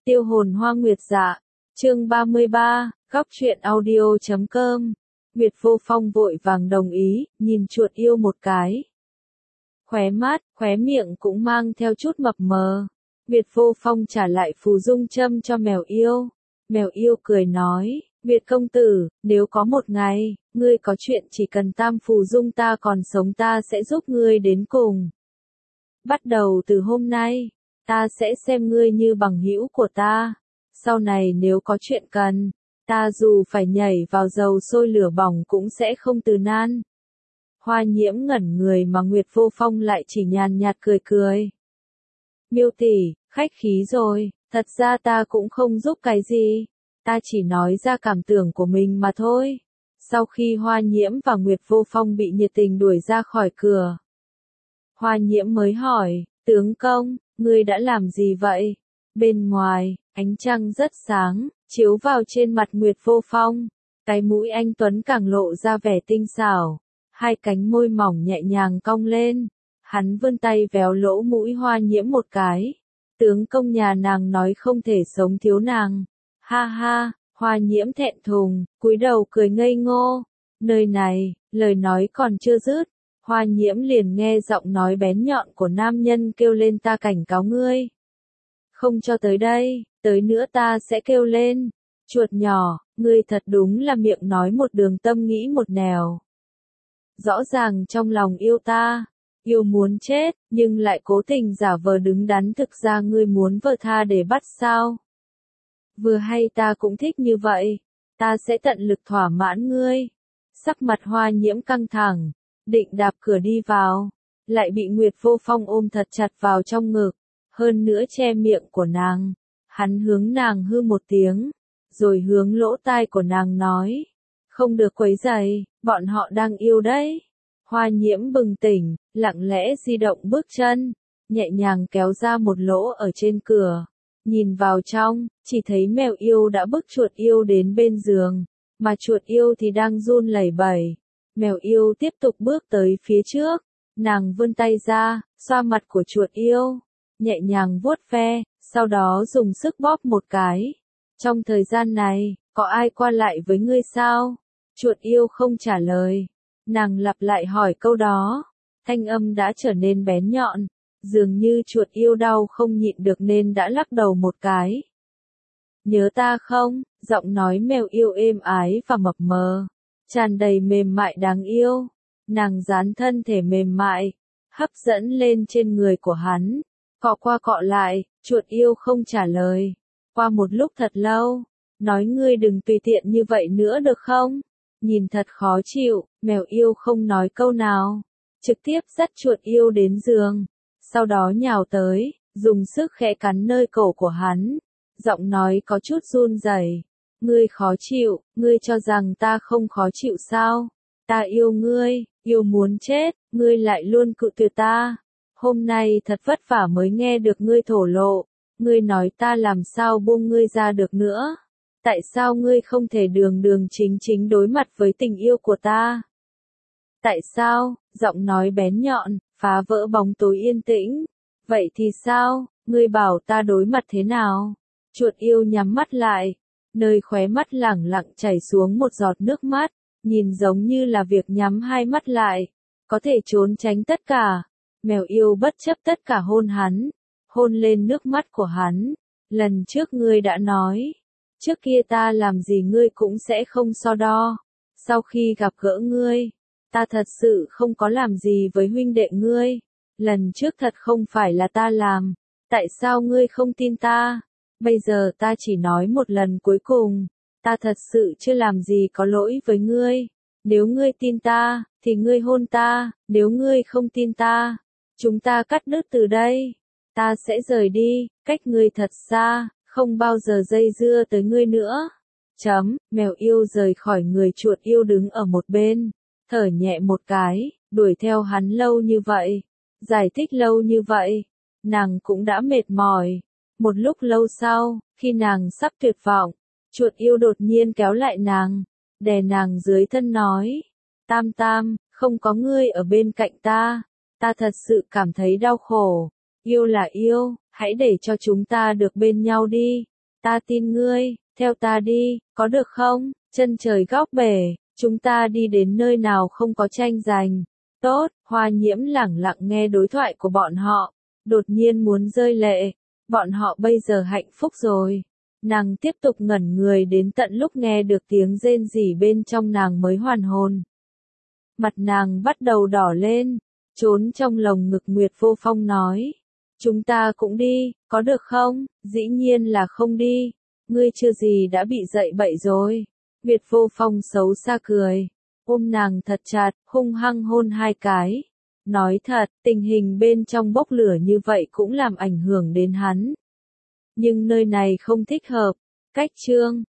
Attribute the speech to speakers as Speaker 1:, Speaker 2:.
Speaker 1: Tiêu hồn hoa nguyệt dạ. Chương 33, góc truyện audio.com. Nguyệt Vô Phong vội vàng đồng ý, nhìn chuột yêu một cái. Khóe mắt, khóe miệng cũng mang theo chút mập mờ. Nguyệt Vô Phong trả lại phù dung châm cho mèo yêu. Mèo yêu cười nói, Nguyệt công tử, nếu có một ngày, ngươi có chuyện chỉ cần tam phù dung ta còn sống ta sẽ giúp ngươi đến cùng. Bắt đầu từ hôm nay, ta sẽ xem ngươi như bằng hữu của ta. Sau này nếu có chuyện cần, ta dù phải nhảy vào dầu sôi lửa bỏng cũng sẽ không từ nan. Hoa Nhiễm ngẩn người mà Nguyệt Vô Phong lại chỉ nhàn nhạt cười cười. Miêu tỷ, khách khí rồi, thật ra ta cũng không giúp cái gì. Ta chỉ nói ra cảm tưởng của mình mà thôi. Sau khi Hoa Nhiễm và Nguyệt Vô Phong bị nhiệt tình đuổi ra khỏi cửa, Hoa Nhiễm mới hỏi, tướng công, ngươi đã làm gì vậy? Bên ngoài, ánh trăng rất sáng, chiếu vào trên mặt Nguyệt Vô Phong. Cái mũi anh tuấn càng lộ ra vẻ tinh xảo, hai cánh môi mỏng nhẹ nhàng cong lên. Hắn vươn tay véo lỗ mũi Hoa Nhiễm một cái. Tướng công nhà nàng nói không thể sống thiếu nàng. Ha ha, Hoa Nhiễm thẹn thùng, cúi đầu cười ngây ngô. Nơi này, lời nói còn chưa dứt, Hoa Nhiễm liền nghe giọng nói bén nhọn của nam nhân kêu lên, ta cảnh cáo ngươi. Không cho tới đây, tới nữa ta sẽ kêu lên. Chuột nhỏ, ngươi thật đúng là miệng nói một đường tâm nghĩ một nẻo. Rõ ràng trong lòng yêu ta, yêu muốn chết, nhưng lại cố tình giả vờ đứng đắn, thực ra ngươi muốn vờ tha để bắt sao? Vừa hay ta cũng thích như vậy, ta sẽ tận lực thỏa mãn ngươi. Sắc mặt Hoa Nhiễm căng thẳng, định đạp cửa đi vào, lại bị Nguyệt Vô Phong ôm thật chặt vào trong ngực, hơn nữa che miệng của nàng. Hắn hướng nàng hư một tiếng, rồi hướng lỗ tai của nàng nói, không được quấy rầy, bọn họ đang yêu đấy. Hoa Nhiễm bừng tỉnh, lặng lẽ di động bước chân, nhẹ nhàng kéo ra một lỗ ở trên cửa, nhìn vào trong, chỉ thấy mèo yêu đã bức chuột yêu đến bên giường, mà chuột yêu thì đang run lẩy bẩy. Mèo yêu tiếp tục bước tới phía trước, nàng vươn tay ra, xoa mặt của chuột yêu, nhẹ nhàng vuốt ve, sau đó dùng sức bóp một cái. Trong thời gian này, có ai qua lại với ngươi sao? Chuột yêu không trả lời. Nàng lặp lại hỏi câu đó, thanh âm đã trở nên bén nhọn, dường như chuột yêu đau không nhịn được nên đã lắc đầu một cái. Nhớ ta không? Giọng nói mèo yêu êm ái và mập mờ, tràn đầy mềm mại đáng yêu. Nàng dán thân thể mềm mại, hấp dẫn lên trên người của hắn, cọ qua cọ lại, chuột yêu không trả lời. Qua một lúc thật lâu, nói ngươi đừng tùy tiện như vậy nữa được không? Nhìn thật khó chịu, mèo yêu không nói câu nào, trực tiếp dắt chuột yêu đến giường, sau đó nhào tới, dùng sức khẽ cắn nơi cổ của hắn, giọng nói có chút run rẩy. Ngươi khó chịu, ngươi cho rằng ta không khó chịu sao? Ta yêu ngươi, yêu muốn chết, ngươi lại luôn cự tuyệt ta. Hôm nay thật vất vả mới nghe được ngươi thổ lộ, ngươi nói ta làm sao buông ngươi ra được nữa? Tại sao ngươi không thể đường đường chính chính đối mặt với tình yêu của ta? Tại sao? Giọng nói bén nhọn, phá vỡ bóng tối yên tĩnh. Vậy thì sao? Ngươi bảo ta đối mặt thế nào? Chuột yêu nhắm mắt lại, nơi khóe mắt lẳng lặng chảy xuống một giọt nước mắt, nhìn giống như là việc nhắm hai mắt lại, có thể trốn tránh tất cả. Mèo yêu bất chấp tất cả hôn hắn, hôn lên nước mắt của hắn. Lần trước ngươi đã nói, trước kia ta làm gì ngươi cũng sẽ không so đo. Sau khi gặp gỡ ngươi, ta thật sự không có làm gì với huynh đệ ngươi. Lần trước thật không phải là ta làm, tại sao ngươi không tin ta? Bây giờ ta chỉ nói một lần cuối cùng, ta thật sự chưa làm gì có lỗi với ngươi. Nếu ngươi tin ta, thì ngươi hôn ta, nếu ngươi không tin ta, chúng ta cắt đứt từ đây. Ta sẽ rời đi, cách ngươi thật xa, không bao giờ dây dưa tới ngươi nữa. Mèo yêu rời khỏi người chuột yêu đứng ở một bên, thở nhẹ một cái, đuổi theo hắn lâu như vậy, giải thích lâu như vậy, nàng cũng đã mệt mỏi. Một lúc lâu sau, khi nàng sắp tuyệt vọng, chuột yêu đột nhiên kéo lại nàng, đè nàng dưới thân nói, Tam Tam, không có ngươi ở bên cạnh ta, ta thật sự cảm thấy đau khổ. Yêu là yêu, hãy để cho chúng ta được bên nhau đi. ta tin ngươi, theo ta đi, có được không? Chân trời góc bể, chúng ta đi đến nơi nào không có tranh giành. Tốt, Hoa Nhiễm lẳng lặng nghe đối thoại của bọn họ, đột nhiên muốn rơi lệ. Bọn họ bây giờ hạnh phúc rồi. Nàng tiếp tục ngẩn người đến tận lúc nghe được tiếng rên rỉ bên trong nàng mới hoàn hồn. Mặt nàng bắt đầu đỏ lên, trốn trong lồng ngực Nguyệt Vô Phong nói. Chúng ta cũng đi, có được không? Dĩ nhiên là không đi. Ngươi chưa gì đã bị dậy bậy rồi. Nguyệt Vô Phong xấu xa cười, ôm nàng thật chặt, hung hăng hôn 2 cái. Nói thật, tình hình bên trong bốc lửa như vậy cũng làm ảnh hưởng đến hắn. Nhưng nơi này không thích hợp. Cách chương